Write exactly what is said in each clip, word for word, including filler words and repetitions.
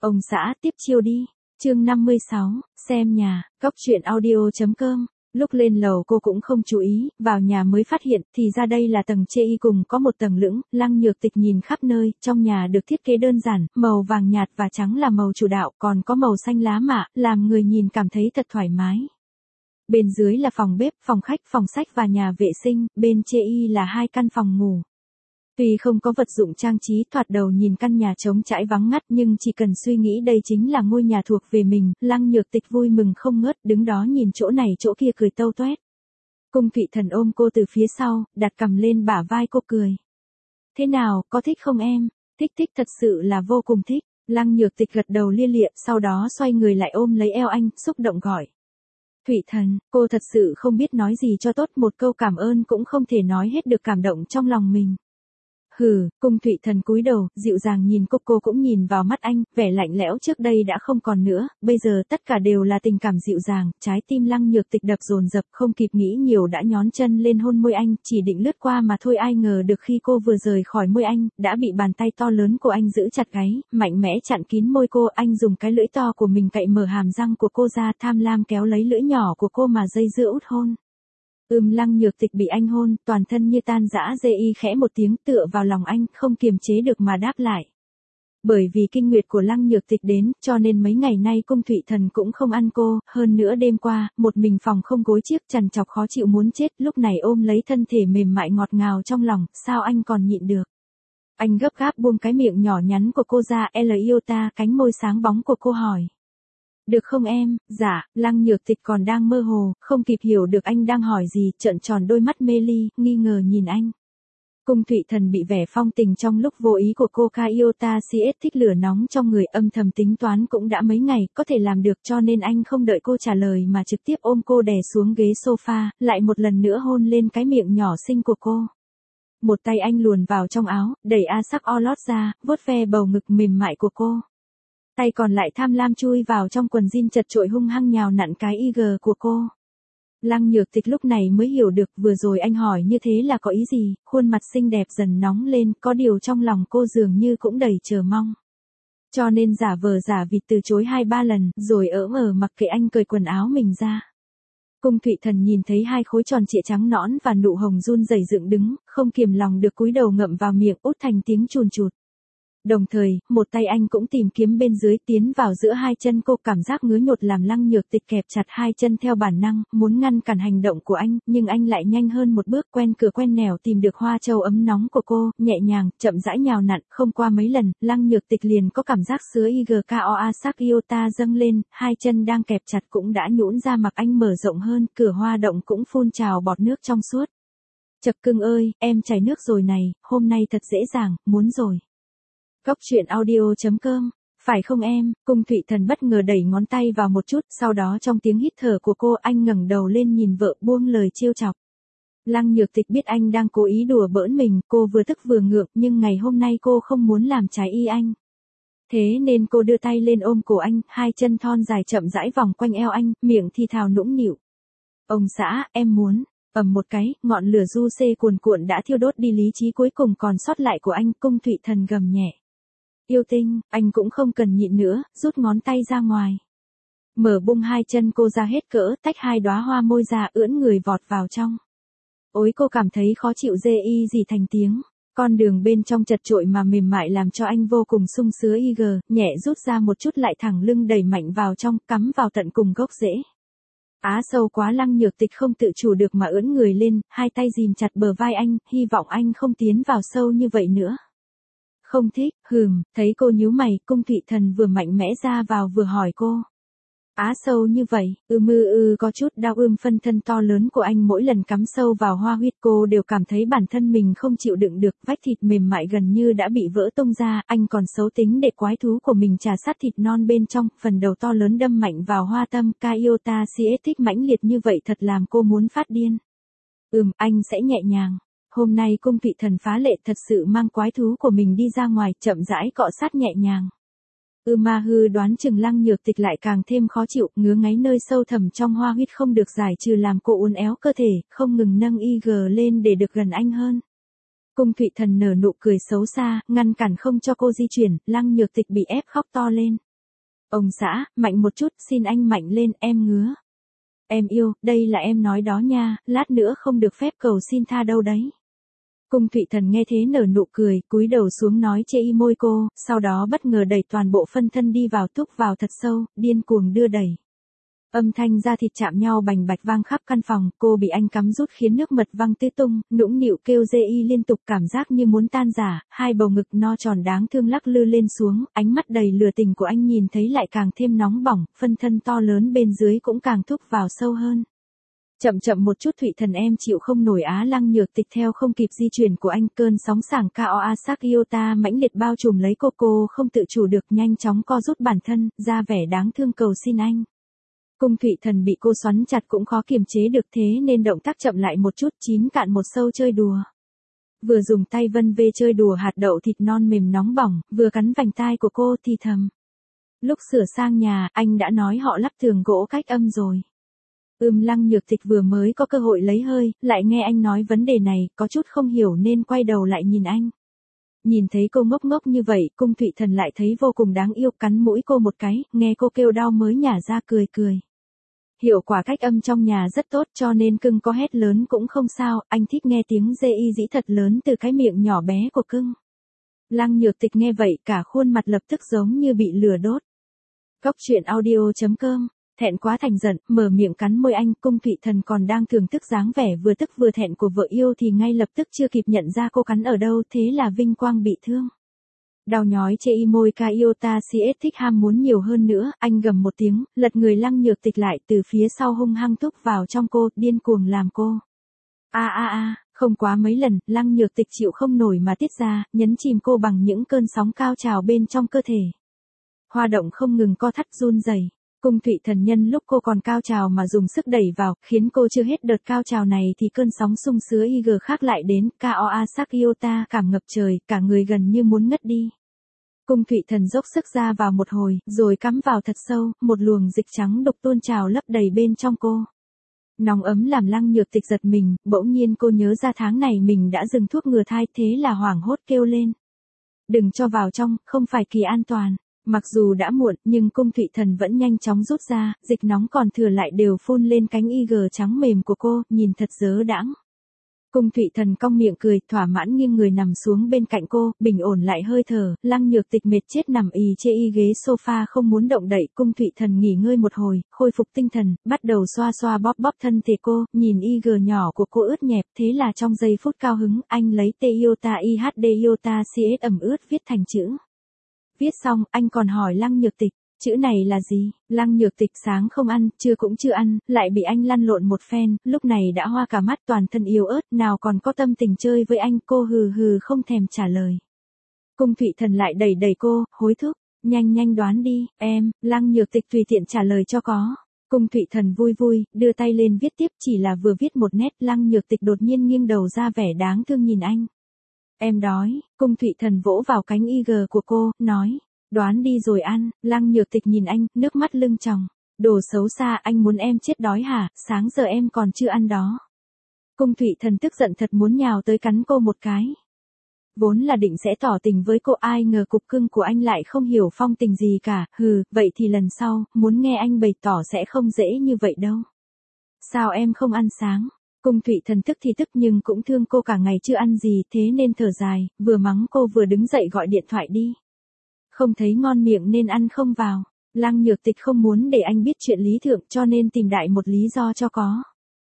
Ông xã tiếp chiêu đi. Chương năm mươi sáu, xem nhà, cóc truyện audio.com. Lúc lên lầu cô cũng không chú ý, vào nhà mới phát hiện, thì ra đây là tầng chê y cùng có một tầng lưỡng, Lăng Nhược Tịch nhìn khắp nơi, trong nhà được thiết kế đơn giản, màu vàng nhạt và trắng là màu chủ đạo, còn có màu xanh lá mạ, làm người nhìn cảm thấy thật thoải mái. Bên dưới là phòng bếp, phòng khách, phòng sách và nhà vệ sinh, bên chê y là hai căn phòng ngủ. Tuy không có vật dụng trang trí, thoạt đầu nhìn căn nhà trống trải vắng ngắt, nhưng chỉ cần suy nghĩ đây chính là ngôi nhà thuộc về mình, Lăng Nhược Tịch vui mừng không ngớt, đứng đó nhìn chỗ này chỗ kia cười tâu toét. Cung Thụy Thần ôm cô từ phía sau, đặt cằm lên bả vai cô cười. Thế nào, có thích không em? Thích thích, thật sự là vô cùng thích. Lăng Nhược Tịch gật đầu lia lịa, sau đó xoay người lại ôm lấy eo anh, xúc động gọi. Thụy Thần, cô thật sự không biết nói gì cho tốt, một câu cảm ơn cũng không thể nói hết được cảm động trong lòng mình. Hừ, Cung Thụy Thần cúi đầu, dịu dàng nhìn cô, cô cũng nhìn vào mắt anh, vẻ lạnh lẽo trước đây đã không còn nữa, bây giờ tất cả đều là tình cảm dịu dàng, trái tim Lăng Nhược Tịch đập dồn dập, không kịp nghĩ nhiều đã nhón chân lên hôn môi anh, chỉ định lướt qua mà thôi, ai ngờ được khi cô vừa rời khỏi môi anh, đã bị bàn tay to lớn của anh giữ chặt gáy, mạnh mẽ chặn kín môi cô, anh dùng cái lưỡi to của mình cạy mở hàm răng của cô ra, tham lam kéo lấy lưỡi nhỏ của cô mà dây dưa út hôn. Ưm Lăng Nhược Tịch bị anh hôn, toàn thân như tan rã, dê y khẽ một tiếng tựa vào lòng anh, không kiềm chế được mà đáp lại. Bởi vì kinh nguyệt của Lăng Nhược Tịch đến, cho nên mấy ngày nay Cung Thụy Thần cũng không ăn cô, hơn nữa đêm qua, một mình phòng không gối chiếc trằn trọc khó chịu muốn chết, lúc này ôm lấy thân thể mềm mại ngọt ngào trong lòng, sao anh còn nhịn được. Anh gấp gáp buông cái miệng nhỏ nhắn của cô ra, El yêu ta, cánh môi sáng bóng của cô hỏi. Được không em? Dạ, Lăng Nhược Tịch còn đang mơ hồ, không kịp hiểu được anh đang hỏi gì, trợn tròn đôi mắt mê ly, nghi ngờ nhìn anh. Cung Thụy Thần bị vẻ phong tình trong lúc vô ý của cô ca yêu ta xê ét thích lửa nóng trong người, âm thầm tính toán cũng đã mấy ngày, có thể làm được, cho nên anh không đợi cô trả lời mà trực tiếp ôm cô đè xuống ghế sofa, lại một lần nữa hôn lên cái miệng nhỏ xinh của cô. Một tay anh luồn vào trong áo, đẩy a sắc o lót ra, vuốt ve bầu ngực mềm mại của cô. Tay còn lại tham lam chui vào trong quần jean chật chội hung hăng nhào nặn cái i giê của cô. Lăng Nhược Tịch lúc này mới hiểu được vừa rồi anh hỏi như thế là có ý gì, khuôn mặt xinh đẹp dần nóng lên, có điều trong lòng cô dường như cũng đầy chờ mong. Cho nên giả vờ giả vịt từ chối hai ba lần, rồi ỡm ở mặc kệ anh cởi quần áo mình ra. Cung Thụy Thần nhìn thấy hai khối tròn trịa trắng nõn và nụ hồng run rẩy dựng đứng, không kiềm lòng được cúi đầu ngậm vào miệng, út thành tiếng chùn chụt. Đồng thời, một tay anh cũng tìm kiếm bên dưới tiến vào giữa hai chân cô, cảm giác ngứa nhột làm Lăng Nhược Tịch kẹp chặt hai chân theo bản năng, muốn ngăn cản hành động của anh, nhưng anh lại nhanh hơn một bước, quen cửa quen nẻo tìm được hoa châu ấm nóng của cô, nhẹ nhàng, chậm rãi nhào nặn, không qua mấy lần, Lăng Nhược Tịch liền có cảm giác sứa i giê ca o a sắc iota dâng lên, hai chân đang kẹp chặt cũng đã nhũn ra, mặc anh mở rộng hơn, cửa hoa động cũng phun trào bọt nước trong suốt. Chập cưng ơi, em chảy nước rồi này, hôm nay thật dễ dàng, muốn rồi. Cóc truyện audio.com, phải không em? Cung Thụy Thần bất ngờ đẩy ngón tay vào một chút, sau đó trong tiếng hít thở của cô, anh ngẩng đầu lên nhìn vợ, buông lời trêu chọc. Lăng Nhược Tịch biết anh đang cố ý đùa bỡn mình, cô vừa tức vừa ngượng, nhưng ngày hôm nay cô không muốn làm trái ý anh. Thế nên cô đưa tay lên ôm cổ anh, hai chân thon dài chậm rãi vòng quanh eo anh, miệng thì thào nũng nịu. Ông xã, em muốn. Ầm một cái, ngọn lửa du xê cuồn cuộn đã thiêu đốt đi lý trí cuối cùng còn sót lại của anh, Cung Thụy Thần gầm nhẹ. Yêu tinh, anh cũng không cần nhịn nữa, rút ngón tay ra ngoài. Mở bung hai chân cô ra hết cỡ, tách hai đóa hoa môi ra, ưỡn người vọt vào trong. Ôi cô cảm thấy khó chịu dê y gì thành tiếng. Con đường bên trong chật chội mà mềm mại làm cho anh vô cùng sung sướng i giê, nhẹ rút ra một chút lại thẳng lưng đẩy mạnh vào trong, cắm vào tận cùng gốc rễ. Á sâu quá, Lăng Nhược Tịch không tự chủ được mà ưỡn người lên, hai tay ghìm chặt bờ vai anh, hy vọng anh không tiến vào sâu như vậy nữa. Không thích, hừm, thấy cô nhíu mày, Cung Thụy Thần vừa mạnh mẽ ra vào vừa hỏi cô. Á sâu như vậy, ưm ư ư có chút đau, ưm phân thân to lớn của anh mỗi lần cắm sâu vào hoa huyết cô đều cảm thấy bản thân mình không chịu đựng được, vách thịt mềm mại gần như đã bị vỡ tung ra, anh còn xấu tính để quái thú của mình trà sát thịt non bên trong, phần đầu to lớn đâm mạnh vào hoa tâm, ca iota xê ét thích mãnh liệt như vậy thật làm cô muốn phát điên. Ừm, anh sẽ nhẹ nhàng. Hôm nay Cung Thụy Thần phá lệ thật sự mang quái thú của mình đi ra ngoài, chậm rãi cọ sát nhẹ nhàng. Ư ma hư đoán chừng Lăng Nhược Tịch lại càng thêm khó chịu, ngứa ngáy nơi sâu thẳm trong hoa huyết không được giải trừ làm cô uốn éo cơ thể, không ngừng nâng i giê lên để được gần anh hơn. Cung Thụy Thần nở nụ cười xấu xa, ngăn cản không cho cô di chuyển, Lăng Nhược Tịch bị ép khóc to lên. Ông xã, mạnh một chút, xin anh mạnh lên, em ngứa. Em yêu, đây là em nói đó nha, lát nữa không được phép cầu xin tha đâu đấy. Cung Thụy Thần nghe thế nở nụ cười, cúi đầu xuống nói chê y môi cô, sau đó bất ngờ đẩy toàn bộ phân thân đi vào thúc vào thật sâu, điên cuồng đưa đẩy. Âm thanh da thịt chạm nhau bành bạch vang khắp căn phòng, cô bị anh cắm rút khiến nước mật văng tứ tung, nũng nịu kêu dê y liên tục cảm giác như muốn tan rã, hai bầu ngực no tròn đáng thương lắc lư lên xuống, ánh mắt đầy lửa tình của anh nhìn thấy lại càng thêm nóng bỏng, phân thân to lớn bên dưới cũng càng thúc vào sâu hơn. Chậm chậm một chút Thụy Thần em chịu không nổi Á Lăng Nhược Tịch theo không kịp di chuyển của anh, cơn sóng sảng cao Asak Iota mãnh liệt bao trùm lấy cô, cô không tự chủ được nhanh chóng co rút bản thân, ra vẻ đáng thương cầu xin anh. Cung Thụy Thần bị cô xoắn chặt cũng khó kiềm chế được thế nên động tác chậm lại một chút, chín cạn một sâu chơi đùa. Vừa dùng tay vân vê chơi đùa hạt đậu thịt non mềm nóng bỏng, vừa cắn vành tai của cô thì thầm. Lúc sửa sang nhà, anh đã nói họ lắp tường gỗ cách âm rồi. Ưm Lăng Nhược Tịch vừa mới có cơ hội lấy hơi, lại nghe anh nói vấn đề này, có chút không hiểu nên quay đầu lại nhìn anh. Nhìn thấy cô ngốc ngốc như vậy, Cung Thụy Thần lại thấy vô cùng đáng yêu, cắn mũi cô một cái, nghe cô kêu đau mới nhả ra cười cười. Hiệu quả cách âm trong nhà rất tốt cho nên cưng có hét lớn cũng không sao, anh thích nghe tiếng dê y dĩ thật lớn từ cái miệng nhỏ bé của cưng. Lăng Nhược Tịch nghe vậy cả khuôn mặt lập tức giống như bị lửa đốt. Cóc truyện audio chấm com Thẹn quá thành giận, mở miệng cắn môi anh, Cung Thụy Thần còn đang thưởng thức dáng vẻ vừa tức vừa thẹn của vợ yêu thì ngay lập tức chưa kịp nhận ra cô cắn ở đâu, thế là vinh quang bị thương. Đau nhói chê y môi ca Iota cs thích ham muốn nhiều hơn nữa, anh gầm một tiếng, lật người Lăng Nhược Tịch lại từ phía sau hung hăng thúc vào trong cô, điên cuồng làm cô. A a a, không quá mấy lần, Lăng Nhược Tịch chịu không nổi mà tiết ra, nhấn chìm cô bằng những cơn sóng cao trào bên trong cơ thể. Hoa động không ngừng co thắt run rẩy. Cung Thụy Thần nhân lúc cô còn cao trào mà dùng sức đẩy vào, khiến cô chưa hết đợt cao trào này thì cơn sóng sung sứa i giê khác lại đến, ca o a sắc iota cảm ngập trời, cả người gần như muốn ngất đi. Cung Thụy Thần dốc sức ra vào một hồi, rồi cắm vào thật sâu, một luồng dịch trắng đục tuôn trào lấp đầy bên trong cô. Nóng ấm làm Lăng Nhược Tịch giật mình, bỗng nhiên cô nhớ ra tháng này mình đã dừng thuốc ngừa thai, thế là hoảng hốt kêu lên. Đừng cho vào trong, không phải kỳ an toàn. Mặc dù đã muộn, nhưng Cung Thụy Thần vẫn nhanh chóng rút ra, dịch nóng còn thừa lại đều phun lên cánh i giê trắng mềm của cô, nhìn thật dớ đãng. Cung Thụy Thần cong miệng cười, thỏa mãn nghiêng người nằm xuống bên cạnh cô, bình ổn lại hơi thở, Lăng Nhược Tịch mệt chết nằm ì chê y ghế sofa không muốn động đậy, Cung Thụy Thần nghỉ ngơi một hồi, khôi phục tinh thần, bắt đầu xoa xoa bóp bóp thân thể cô, nhìn i giê nhỏ của cô ướt nhẹp, thế là trong giây phút cao hứng, anh lấy T iota i hát D iota cs ẩm ướt viết thành chữ. Viết xong, anh còn hỏi Lăng Nhược Tịch, chữ này là gì? Lăng Nhược Tịch sáng không ăn, trưa cũng chưa ăn, lại bị anh lăn lộn một phen, lúc này đã hoa cả mắt, toàn thân yếu ớt, nào còn có tâm tình chơi với anh, cô hừ hừ không thèm trả lời. Cung Thụy Thần lại đẩy đẩy cô, hối thúc, nhanh nhanh đoán đi, em, Lăng Nhược Tịch tùy tiện trả lời cho có. Cung Thụy Thần vui vui, đưa tay lên viết tiếp, chỉ là vừa viết một nét, Lăng Nhược Tịch đột nhiên nghiêng đầu ra vẻ đáng thương nhìn anh. Em đói, Cung Thụy Thần vỗ vào cánh i giê của cô, nói, đoán đi rồi ăn, Lăng Nhược Tịch nhìn anh, nước mắt lưng tròng, đồ xấu xa, anh muốn em chết đói hả, sáng giờ em còn chưa ăn đó. Cung Thụy Thần tức giận thật muốn nhào tới cắn cô một cái. Vốn là định sẽ tỏ tình với cô, ai ngờ cục cưng của anh lại không hiểu phong tình gì cả, hừ, vậy thì lần sau, muốn nghe anh bày tỏ sẽ không dễ như vậy đâu. Sao em không ăn sáng? Cung Thụy Thần tức thì tức nhưng cũng thương cô cả ngày chưa ăn gì, thế nên thở dài, vừa mắng cô vừa đứng dậy gọi điện thoại đi. Không thấy ngon miệng nên ăn không vào. Lăng Nhược Tịch không muốn để anh biết chuyện lý thượng cho nên tìm đại một lý do cho có.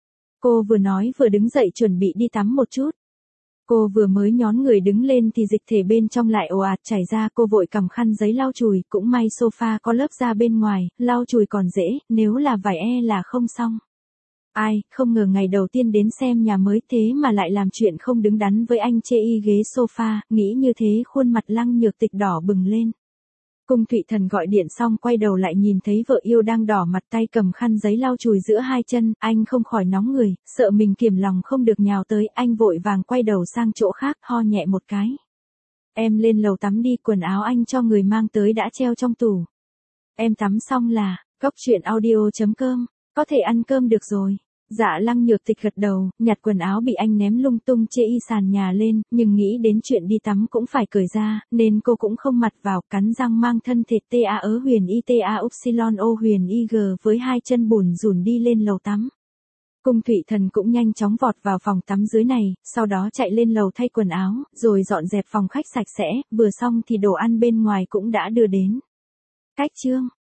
Cô vừa nói vừa đứng dậy chuẩn bị đi tắm một chút. Cô vừa mới nhón người đứng lên thì dịch thể bên trong lại ồ ạt chảy ra, cô vội cầm khăn giấy lau chùi, cũng may sofa có lớp da bên ngoài, lau chùi còn dễ, nếu là vải e là không xong. Ai, không ngờ ngày đầu tiên đến xem nhà mới thế mà lại làm chuyện không đứng đắn với anh chê y ghế sofa, nghĩ như thế khuôn mặt Lăng Nhược Tịch đỏ bừng lên. Cung Thụy Thần gọi điện xong quay đầu lại nhìn thấy vợ yêu đang đỏ mặt tay cầm khăn giấy lau chùi giữa hai chân, anh không khỏi nóng người, sợ mình kiềm lòng không được nhào tới, anh vội vàng quay đầu sang chỗ khác, ho nhẹ một cái. Em lên lầu tắm đi, quần áo anh cho người mang tới đã treo trong tủ. Em tắm xong là, cóc truyện audio chấm com, có thể ăn cơm được rồi. Dạ Lăng Nhược Tịch gật đầu, nhặt quần áo bị anh ném lung tung chê y sàn nhà lên, nhưng nghĩ đến chuyện đi tắm cũng phải cởi ra, nên cô cũng không mặt vào, cắn răng mang thân thể T A ớ huyền y T A upsilon O huyền y G với hai chân bùn rùn đi lên lầu tắm. Cung Thụy Thần cũng nhanh chóng vọt vào phòng tắm dưới này, sau đó chạy lên lầu thay quần áo, rồi dọn dẹp phòng khách sạch sẽ, vừa xong thì đồ ăn bên ngoài cũng đã đưa đến. Cách chương